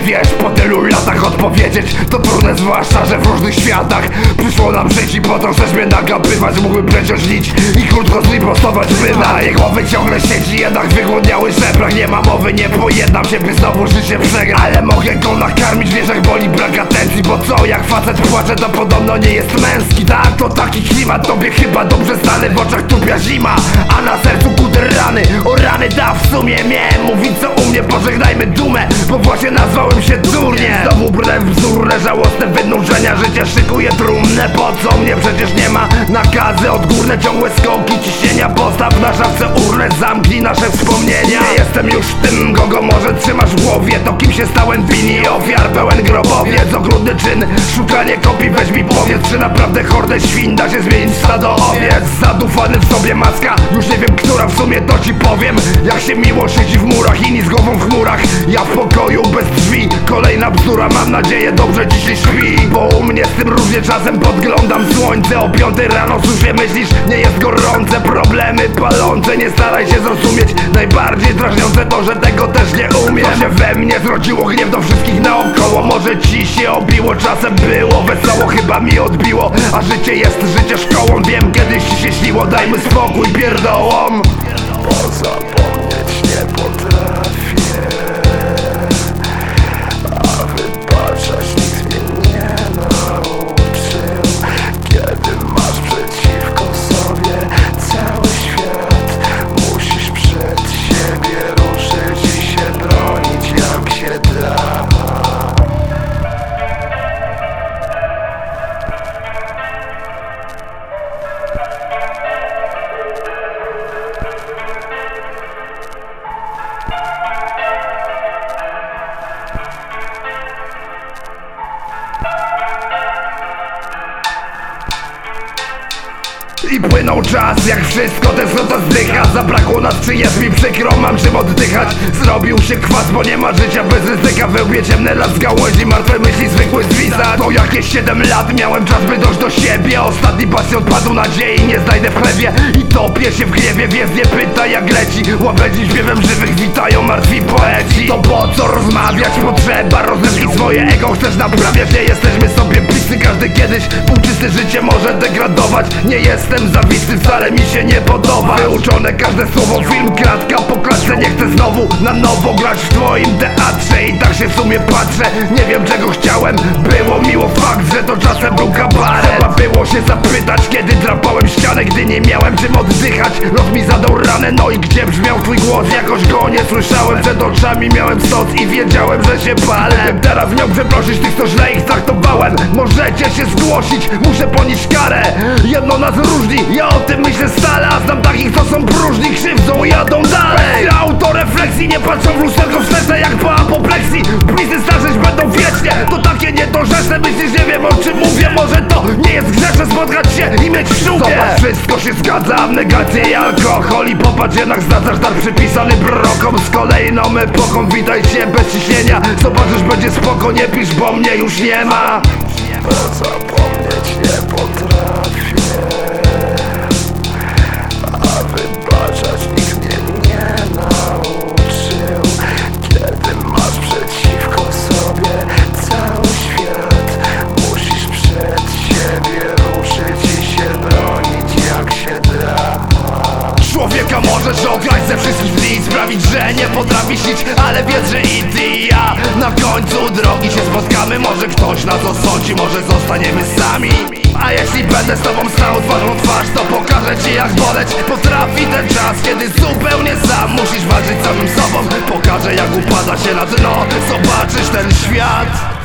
wiesz, po tylu latach odpowiedzieć to trudne, zwłaszcza, że w różnych światach przyszło nam żyć i po to chcesz mnie nagapywać. Mógłbym przecież lić i krótko zripostować, by na jej głowy ciągle siedzi jednak wygłodniały żebrach. Nie ma mowy, nie pojednam się, by znowu życie przegrać, ale mogę go nakarmić, wiesz jak boli brak atencji. Bo co, jak facet płacze, to podobno nie jest męski. Tak, to taki klimat, tobie chyba dobrze znany. W oczach tupia zima, a na sercu kuter rany. O rany da, w sumie miałem mówić co u mnie, pożegnajmy dumę, bo właśnie nazwałem się durnie. Znowu brnę w wzór, żałosne wynurzenia. Życie szykuje trumnę, po co mnie przecież nie ma. Nakazy odgórne, ciągłe skoki ciśnienia. Postaw na szafce urnę, zamknij nasze wspomnienia. Nie jestem już tym, kogo może trzymasz w głowie. To kim się stałem w linii ofiar, pełen grobowiec. Okrutny czyn, szukanie kopii, weź mi powiedz, czy naprawdę hordę świn da się zmienić w stado owiec. Zadufany w sobie maska, już nie wiem która, w sumie to ci powiem. Jak się miło siedzi w murach, inni z głową w chmurach. Ja w pokoju bez drzwi, kolejna bzdura, mam nadzieję dobrze dzisiaj śpi. Bo u mnie z tym różnie czasem podglądam słońce. O 5 rano suszę, myślisz, nie jest gorące. Problemy palące, nie staraj się zrozumieć. Najbardziej drażniące to, że tego też nie umiem. To się we mnie zrodziło gniew do wszystkich naokoło. Może ci się obiło, czasem było wesoło, chyba mi odbiło. A życie jest życie szkołą, wiem kiedyś ci się śniło. Dajmy spokój pierdołom. Pozapomnieć nie potrafię, a wybaczać nikt mnie nie nauczył. Kiedy masz przeciwko sobie cały świat, musisz przed siebie ruszyć i się bronić jak się da. I płynął czas, jak wszystko tęsknota zdycha. Zabrakło nas, czy jest mi przykro, mam czym oddychać. Zrobił się kwas, bo nie ma życia bez ryzyka. We łbie ciemne las z gałęzi, martwe myśli, zwykły zwisa. To jakieś 7 lat, miałem czas by dojść do siebie. Ostatni pasjon padł nadziei, nie znajdę w chlebie. I topię się w gniewie, więc nie pyta jak leci. Łabędzi śpiewem żywych witają martwi poeci. To po co rozmawiać, potrzeba rozrywki, swoje ego chcesz naprawiać. Nie jesteśmy sobie bliscy, każdy kiedyś półczysty, życie może degradować. Nie jestem zawisty, wcale mi się nie podoba. Wyuczone każde słowo, film kratka po klatce. Nie chcę znowu na nowo grać w twoim teatrze. I tak się w sumie patrzę, nie wiem czego chciałem. Było miło, fakt, że to czasem był kabaret. Trzeba było się zapytać, kiedy drapałem ścianę, gdy nie miałem czym oddychać. Los mi zadał ranę, no i gdzie brzmiał twój głos? Jakoś go nie słyszałem, przed oczami miałem stos i wiedziałem, że się palę. Gdybym teraz miał przeprosić tych, co źle ich traktowałem. Możecie się zgłosić, muszę ponieść karę. Jedno nas różni, ja o tym myślę stale. A znam takich, co są próżni, krzywdzą i jadą dalej. Autorefleksji, nie patrzą w lusterko wstecz jak po apopleksji. Blisy starzeć będą wiecznie, to takie niedorzeczne. Myślisz, nie wiem o czym mówię, może to nie jest grzeszne spotkać się i mieć w szubie. Zobacz, wszystko się zgadza, abnegację i alkohol. I popatrz, jednak zdradzasz dar przypisany prorokom. Z kolejną epoką, witaj się bez ciśnienia. Zobaczysz, będzie spoko, nie pisz, bo mnie już nie ma. Pozapomnieć nie potrafię, a wybaczać nikt mnie nie nauczył. Kiedy masz przeciwko sobie cały świat, musisz przed siebie ruszyć i się bronić jak się da. Człowieka możesz ograć ze wszystkich dni, sprawić, że nie potrafisz iść, ale wiedz, że i ty i ja na końcu drogi się spotkamy. Może ktoś na to sądzi, może zostaniemy sami. A jeśli będę z tobą stał twarzą w twarz, to pokażę ci jak boleć potrafi ten czas, kiedy zupełnie sam musisz walczyć z samym sobą. Pokażę jak upada się na dno, zobaczysz ten świat.